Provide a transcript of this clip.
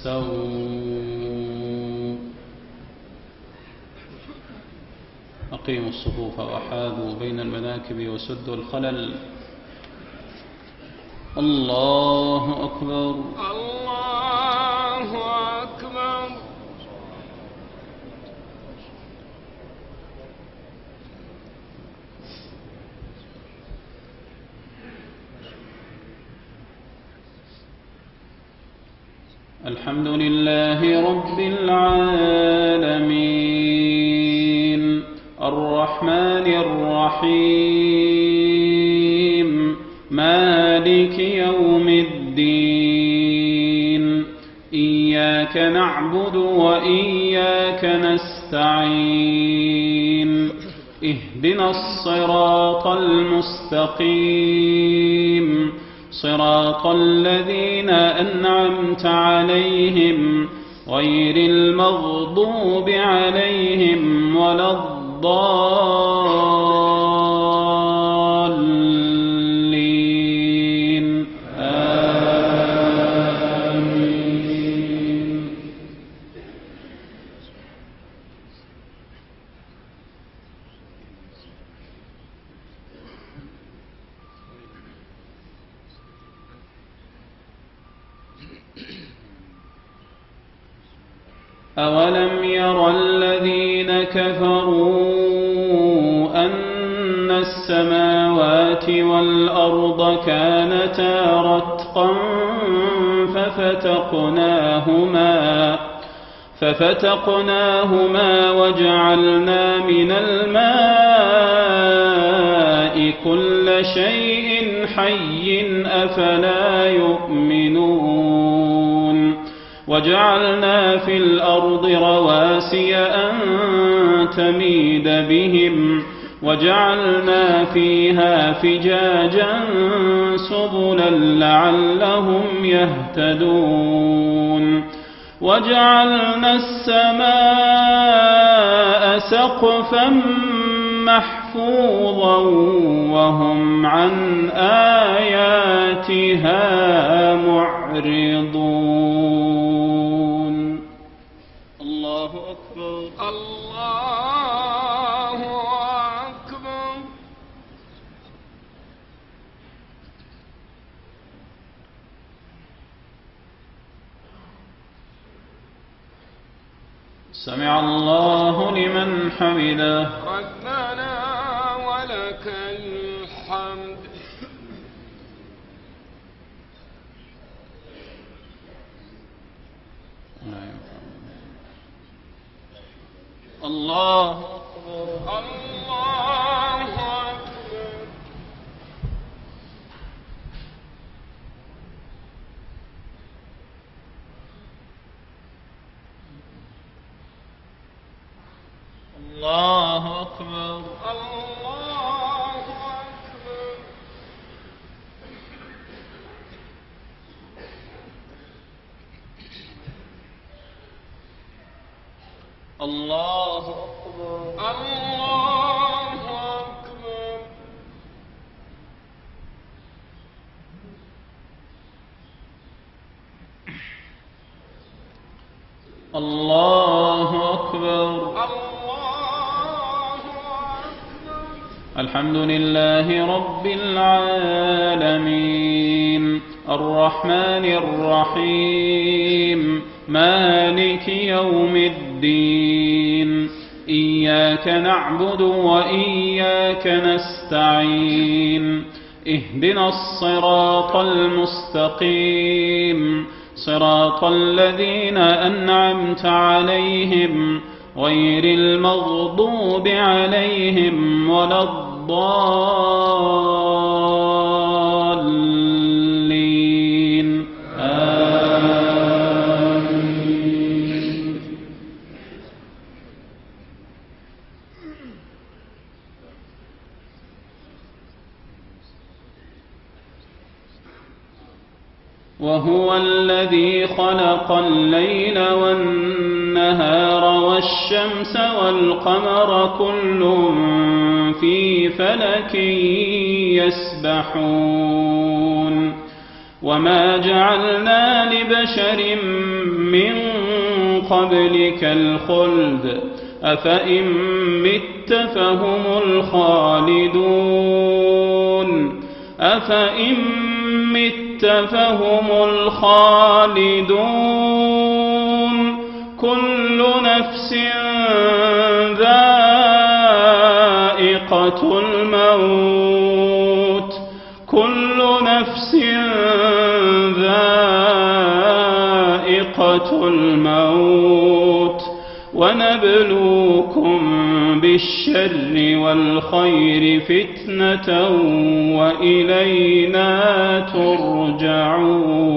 استووا. أقيموا الصفوف وحاذوا بين المناكب وسدوا الخلل. الله أكبر. الله أكبر. الحمد لله رب العالمين الرحمن الرحيم مالك يوم الدين إياك نعبد وإياك نستعين اهدنا الصراط المستقيم صراط الذين أنعمت عليهم غير المغضوب عليهم ولا الضالين آمين. أولم ير الذين كفروا أن السماوات والأرض كانتا رتقا ففتقناهما وجعلنا من الماء كل شيء حي أفلا يؤمنون وجعلنا في الأرض رواسي أن تميد بهم وجعلنا فيها فجاجا سبلا لعلهم يهتدون وجعلنا السماء سقفا محفوظا وهم عن آياتها معرضون. الله أكبر. الله أكبر. سمع الله لمن حمده. ربنا ولك الحمد. الله أكبر. الله أكبر. الله أكبر. الله أكبر. الله أكبر. الله أكبر. الله أكبر. الله أكبر. الحمد لله رب العالمين الرحمن الرحيم مالك يوم الدين إياك نعبد وإياك نستعين اهدنا الصراط المستقيم صراط الذين أنعمت عليهم غير المغضوب عليهم ولا الضالين آمين. وهو الذي خلق الليل والنهار والشمس والقمر كل في فلك يسبحون وما جعلنا لبشر من قبلك الخلد أفإن مت فهم الخالدون كل نفس ذائقة الموت ونبلوكم بالشر والخير فتنة وإلينا ترجعون.